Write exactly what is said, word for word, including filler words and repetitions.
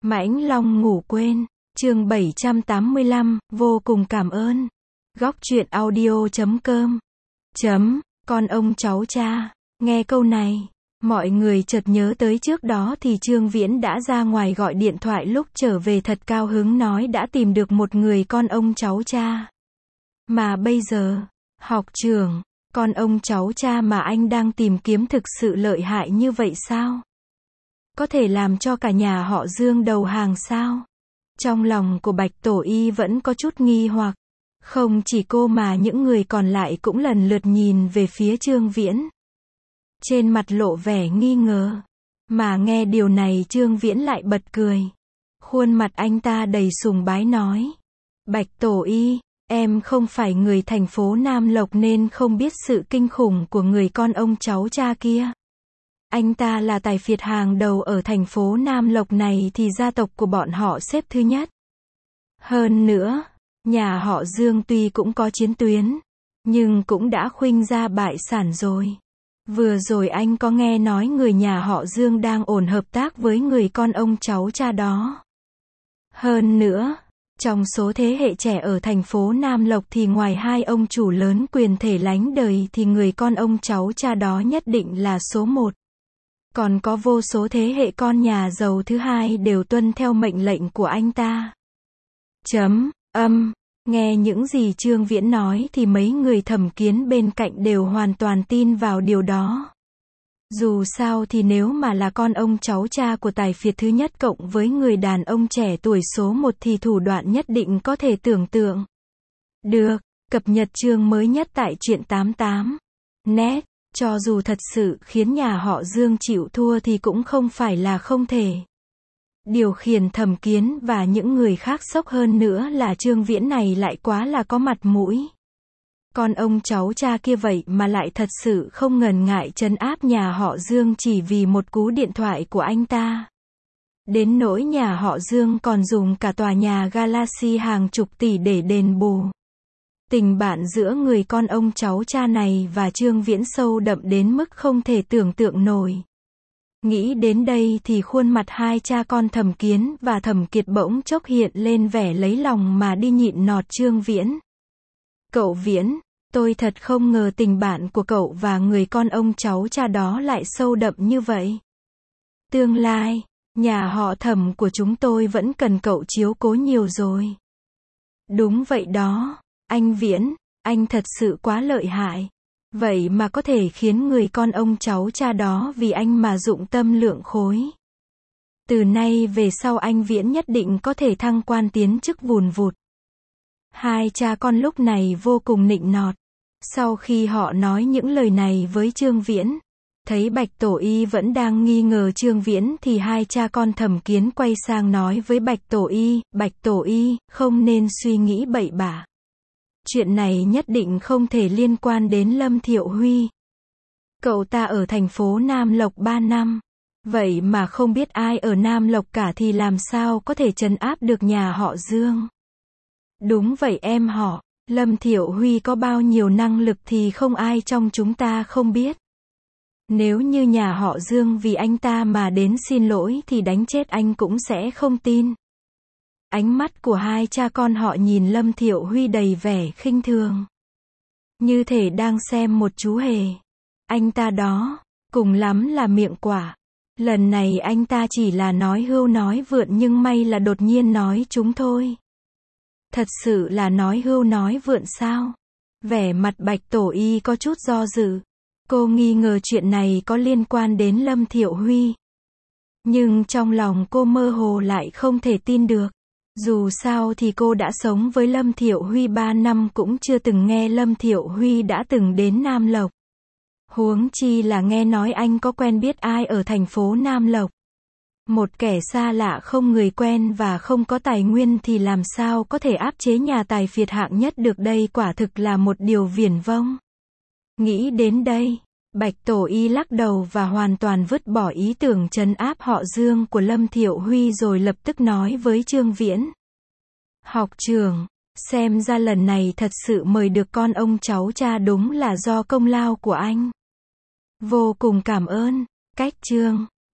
Mãnh Long ngủ quên, chương bảy trăm tám mươi lăm, vô cùng cảm ơn. Góc truyện audio chấm com. Chấm, con ông cháu cha. Nghe câu này, mọi người chợt nhớ tới trước đó thì Trương Viễn đã ra ngoài gọi điện thoại lúc trở về thật cao hứng nói đã tìm được một người con ông cháu cha. Mà bây giờ, học trưởng, con ông cháu cha mà anh đang tìm kiếm thực sự lợi hại như vậy sao? Có thể làm cho cả nhà họ Dương đầu hàng sao? Trong lòng của Bạch Tổ Y vẫn có chút nghi hoặc. Không chỉ cô mà những người còn lại cũng lần lượt nhìn về phía Trương Viễn. Trên mặt lộ vẻ nghi ngờ. Mà nghe điều này Trương Viễn lại bật cười. Khuôn mặt anh ta đầy sùng bái nói. Bạch Tổ Y, em không phải người thành phố Nam Lộc nên không biết sự kinh khủng của người con ông cháu cha kia. Anh ta là tài phiệt hàng đầu ở thành phố Nam Lộc này thì gia tộc của bọn họ xếp thứ nhất. Hơn nữa, nhà họ Dương tuy cũng có chiến tuyến, nhưng cũng đã khuynh ra bại sản rồi. Vừa rồi anh có nghe nói người nhà họ Dương đang ổn hợp tác với người con ông cháu cha đó. Hơn nữa, trong số thế hệ trẻ ở thành phố Nam Lộc thì ngoài hai ông chủ lớn quyền thể lánh đời thì người con ông cháu cha đó nhất định là số một. Còn có vô số thế hệ con nhà giàu thứ hai đều tuân theo mệnh lệnh của anh ta. Chấm, âm, nghe những gì Trương Viễn nói thì mấy người thẩm kiến bên cạnh đều hoàn toàn tin vào điều đó. Dù sao thì nếu mà là con ông cháu cha của tài phiệt thứ nhất cộng với người đàn ông trẻ tuổi số một thì thủ đoạn nhất định có thể tưởng tượng. Được, cập nhật chương mới nhất tại truyện tám mươi tám. Net. Cho dù thật sự khiến nhà họ Dương chịu thua thì cũng không phải là không thể. Điều khiển thẩm kiến và những người khác sốc hơn nữa là Trương Viễn này lại quá là có mặt mũi. Con ông cháu cha kia vậy mà lại thật sự không ngần ngại trấn áp nhà họ Dương chỉ vì một cú điện thoại của anh ta. Đến nỗi nhà họ Dương còn dùng cả tòa nhà Galaxy hàng chục tỷ để đền bù. Tình bạn giữa người con ông cháu cha này và Trương Viễn sâu đậm đến mức không thể tưởng tượng nổi. Nghĩ đến đây thì khuôn mặt hai cha con Thẩm Kiến và Thẩm Kiệt bỗng chốc hiện lên vẻ lấy lòng mà đi nhịn nọt Trương Viễn. Cậu Viễn, tôi thật không ngờ tình bạn của cậu và người con ông cháu cha đó lại sâu đậm như vậy. Tương lai, nhà họ Thẩm của chúng tôi vẫn cần cậu chiếu cố nhiều rồi. Đúng vậy đó. Anh Viễn, anh thật sự quá lợi hại. Vậy mà có thể khiến người con ông cháu cha đó vì anh mà dụng tâm lượng khối. Từ nay về sau anh Viễn nhất định có thể thăng quan tiến chức vùn vụt. Hai cha con lúc này vô cùng nịnh nọt. Sau khi họ nói những lời này với Trương Viễn, thấy Bạch Tổ Y vẫn đang nghi ngờ Trương Viễn thì hai cha con Thẩm Kiến quay sang nói với Bạch Tổ Y, Bạch Tổ Y, không nên suy nghĩ bậy bạ. Chuyện này nhất định không thể liên quan đến Lâm Thiệu Huy. Cậu ta ở thành phố Nam Lộc ba năm. Vậy mà không biết ai ở Nam Lộc cả thì làm sao có thể trấn áp được nhà họ Dương. Đúng vậy em họ, Lâm Thiệu Huy có bao nhiêu năng lực thì không ai trong chúng ta không biết. Nếu như nhà họ Dương vì anh ta mà đến xin lỗi thì đánh chết anh cũng sẽ không tin. Ánh mắt của hai cha con họ nhìn Lâm Thiệu Huy đầy vẻ khinh thường. Như thể đang xem một chú hề. Anh ta đó, cùng lắm là miệng quả. Lần này anh ta chỉ là nói hưu nói vượn nhưng may là đột nhiên nói chúng thôi. Thật sự là nói hưu nói vượn sao? Vẻ mặt Bạch Tổ Y có chút do dự. Cô nghi ngờ chuyện này có liên quan đến Lâm Thiệu Huy. Nhưng trong lòng cô mơ hồ lại không thể tin được. Dù sao thì cô đã sống với Lâm Thiệu Huy ba năm cũng chưa từng nghe Lâm Thiệu Huy đã từng đến Nam Lộc. Huống chi là nghe nói anh có quen biết ai ở thành phố Nam Lộc. Một kẻ xa lạ không người quen và không có tài nguyên thì làm sao có thể áp chế nhà tài phiệt hạng nhất được đây quả thực là một điều viển vông. Nghĩ đến đây, Bạch Tổ Y lắc đầu và hoàn toàn vứt bỏ ý tưởng trấn áp họ Dương của Lâm Thiệu Huy rồi lập tức nói với Trương Viễn. Học trưởng, xem ra lần này thật sự mời được con ông cháu cha đúng là do công lao của anh. Vô cùng cảm ơn, cách chương.